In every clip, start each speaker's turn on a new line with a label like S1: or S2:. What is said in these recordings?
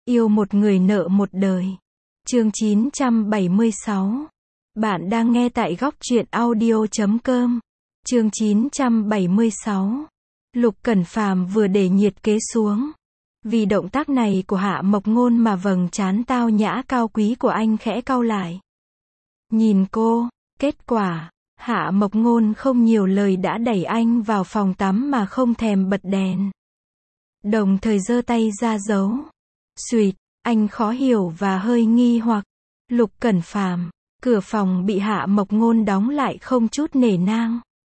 S1: Yêu một người nợ một đời. Chương 976. Bạn đang nghe tại góc truyện audio.com. Chương 976. Lục Cẩn Phàm vừa để nhiệt kế xuống. Vì động tác này của Hạ Mộc Ngôn mà vầng trán tao nhã cao quý của anh khẽ cau lại. Nhìn cô, kết quả, Hạ Mộc Ngôn không nhiều lời đã đẩy anh vào phòng tắm mà không thèm bật đèn. Đồng thời giơ tay ra giấu. Xuỵt, anh khó hiểu và hơi nghi hoặc. Lục Cẩn Phàm, cửa phòng bị Hạ Mộc Ngôn đóng lại không chút nể nang.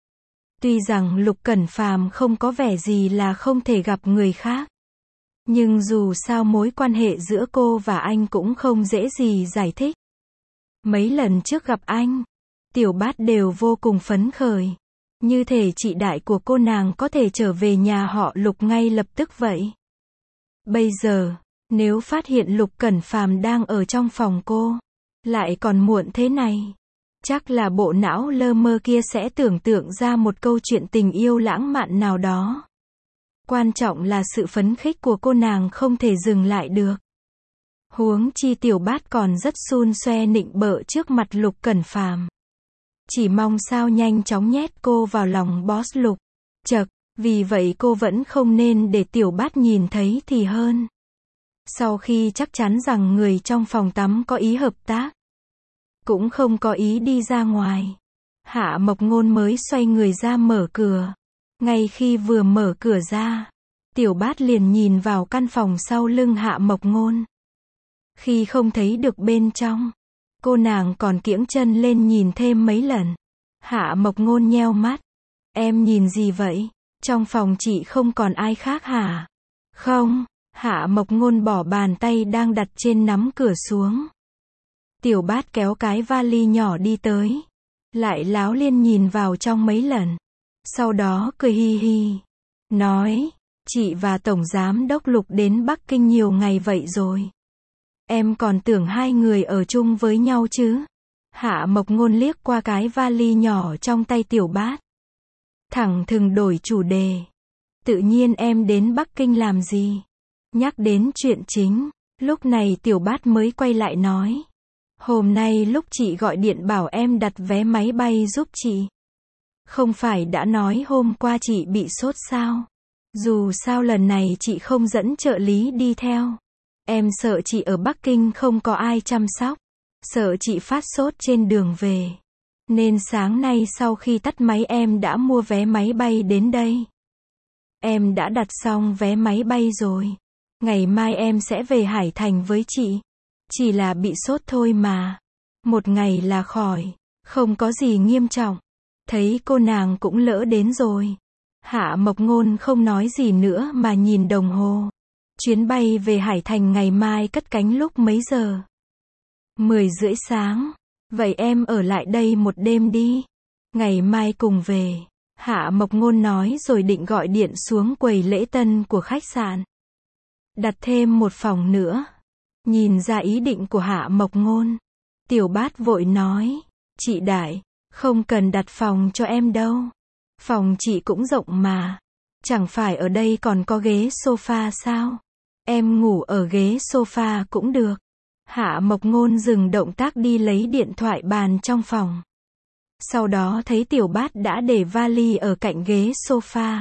S1: Tuy rằng Lục Cẩn Phàm không có vẻ gì là không thể gặp người khác. Nhưng dù sao mối quan hệ giữa cô và anh cũng không dễ gì giải thích. Mấy lần trước gặp anh, Tiểu Bát đều vô cùng phấn khởi. Như thể chị đại của cô nàng có thể trở về nhà họ Lục ngay lập tức vậy. Bây giờ, nếu phát hiện Lục Cẩn Phàm đang ở trong phòng cô, lại còn muộn thế này, chắc là bộ não lơ mơ kia sẽ tưởng tượng ra một câu chuyện tình yêu lãng mạn nào đó. Quan trọng là sự phấn khích của cô nàng không thể dừng lại được. Huống chi Tiểu Bát còn rất xun xoe nịnh bợ trước mặt Lục Cẩn Phàm. Chỉ mong sao nhanh chóng nhét cô vào lòng boss Lục. Chậc, vì vậy cô vẫn không nên để Tiểu Bát nhìn thấy thì hơn. Sau khi chắc chắn rằng người trong phòng tắm có ý hợp tác, cũng không có ý đi ra ngoài, Hạ Mộc Ngôn mới xoay người ra mở cửa. Ngay khi vừa mở cửa ra, Tiểu Bát liền nhìn vào căn phòng sau lưng Hạ Mộc Ngôn. Khi không thấy được bên trong, cô nàng còn kiễng chân lên nhìn thêm mấy lần. Hạ Mộc Ngôn nheo mắt. Em nhìn gì vậy? Trong phòng chị không còn ai khác hả? Không. Hạ Mộc Ngôn bỏ bàn tay đang đặt trên nắm cửa xuống. Tiểu Bát kéo cái vali nhỏ đi tới. Lại láo liên nhìn vào trong mấy lần. Sau đó cười hi hi. Nói, chị và Tổng Giám Đốc Lục đến Bắc Kinh nhiều ngày vậy rồi. Em còn tưởng hai người ở chung với nhau chứ. Hạ Mộc Ngôn liếc qua cái vali nhỏ trong tay Tiểu Bát. Thẳng thừng đổi chủ đề. Tự nhiên em đến Bắc Kinh làm gì? Nhắc đến chuyện chính, lúc này Tiểu Bát mới quay lại nói. Hôm nay lúc chị gọi điện bảo em đặt vé máy bay giúp chị. Không phải đã nói hôm qua chị bị sốt sao? Dù sao lần này chị không dẫn trợ lý đi theo. Em sợ chị ở Bắc Kinh không có ai chăm sóc. Sợ chị phát sốt trên đường về. Nên sáng nay sau khi tắt máy em đã mua vé máy bay đến đây. Em đã đặt xong vé máy bay rồi. Ngày mai em sẽ về Hải Thành với chị. Chỉ là bị sốt thôi mà. Một ngày là khỏi. Không có gì nghiêm trọng. Thấy cô nàng cũng lỡ đến rồi. Hạ Mộc Ngôn không nói gì nữa mà nhìn đồng hồ. Chuyến bay về Hải Thành ngày mai cất cánh lúc mấy giờ? 10:30 sáng. Vậy em ở lại đây một đêm đi. Ngày mai cùng về. Hạ Mộc Ngôn nói rồi định gọi điện xuống quầy lễ tân của khách sạn. Đặt thêm một phòng nữa. Nhìn ra ý định của Hạ Mộc Ngôn, Tiểu Bát vội nói. Chị Đại, không cần đặt phòng cho em đâu. Phòng chị cũng rộng mà. Chẳng phải ở đây còn có ghế sofa sao? Em ngủ ở ghế sofa cũng được. Hạ Mộc Ngôn dừng động tác đi lấy điện thoại bàn trong phòng. Sau đó thấy Tiểu Bát đã để vali ở cạnh ghế sofa.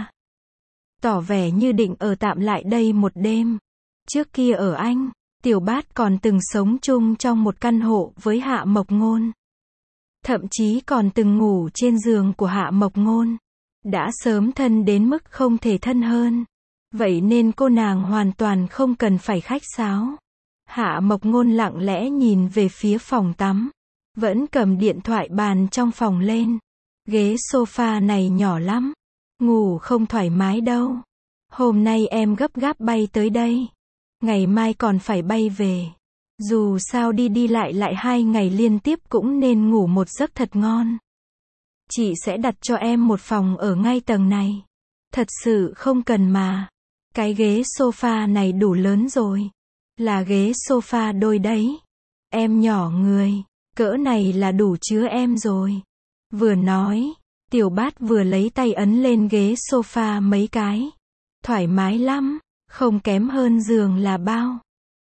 S1: Tỏ vẻ như định ở tạm lại đây một đêm. Trước kia ở Anh, Tiểu Bát còn từng sống chung trong một căn hộ với Hạ Mộc Ngôn. Thậm chí còn từng ngủ trên giường của Hạ Mộc Ngôn. Đã sớm thân đến mức không thể thân hơn. Vậy nên cô nàng hoàn toàn không cần phải khách sáo. Hạ Mộc Ngôn lặng lẽ nhìn về phía phòng tắm. Vẫn cầm điện thoại bàn trong phòng lên. Ghế sofa này nhỏ lắm. Ngủ không thoải mái đâu. Hôm nay em gấp gáp bay tới đây. Ngày mai còn phải bay về. Dù sao đi lại 2 ngày liên tiếp cũng nên ngủ một giấc thật ngon. Chị sẽ đặt cho em một phòng ở ngay tầng này. Thật sự không cần mà. Cái ghế sofa này đủ lớn rồi. Là ghế sofa đôi đấy. Em nhỏ người. Cỡ này là đủ chứa em rồi. Vừa nói, Tiểu Bát vừa lấy tay ấn lên ghế sofa mấy cái. Thoải mái lắm. Không kém hơn giường là bao.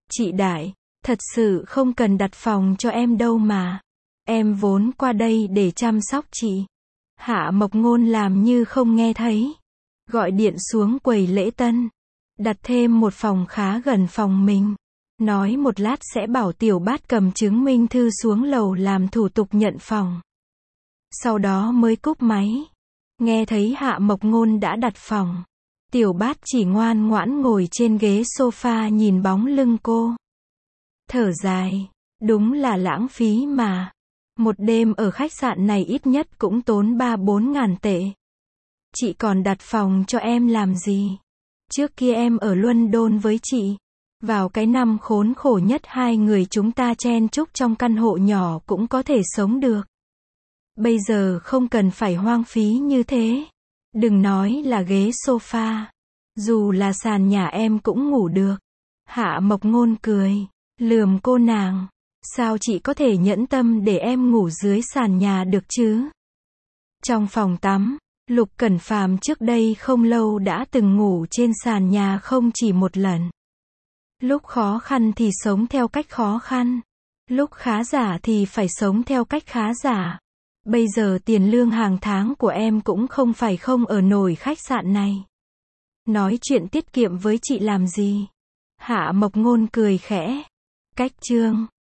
S1: Chị Đại, thật sự không cần đặt phòng cho em đâu mà. Em vốn qua đây để chăm sóc chị. Hạ Mộc Ngôn làm như không nghe thấy. Gọi điện xuống quầy lễ tân. Đặt thêm một phòng khá gần phòng mình. Nói một lát sẽ bảo Tiểu Bát cầm chứng minh thư xuống lầu làm thủ tục nhận phòng. Sau đó mới cúp máy. Nghe thấy Hạ Mộc Ngôn đã đặt phòng. Tiểu Bát chỉ ngoan ngoãn ngồi trên ghế sofa nhìn bóng lưng cô. Thở dài. Đúng là lãng phí mà. Một đêm ở khách sạn này ít nhất cũng tốn 3-4 ngàn tệ. Chị còn đặt phòng cho em làm gì? Trước kia em ở London với chị. Vào cái năm khốn khổ nhất hai người chúng ta chen chúc trong căn hộ nhỏ cũng có thể sống được. Bây giờ không cần phải hoang phí như thế. Đừng nói là ghế sofa. Dù là sàn nhà em cũng ngủ được. Hạ Mộc Ngôn cười. Lườm cô nàng. Sao chị có thể nhẫn tâm để em ngủ dưới sàn nhà được chứ? Trong phòng tắm, Lục Cẩn Phàm trước đây không lâu đã từng ngủ trên sàn nhà không chỉ một lần. Lúc khó khăn thì sống theo cách khó khăn. Lúc khá giả thì phải sống theo cách khá giả. Bây giờ tiền lương hàng tháng của em cũng không phải không ở nổi khách sạn này. Nói chuyện tiết kiệm với chị làm gì? Hạ Mộc Ngôn cười khẽ. Cách chương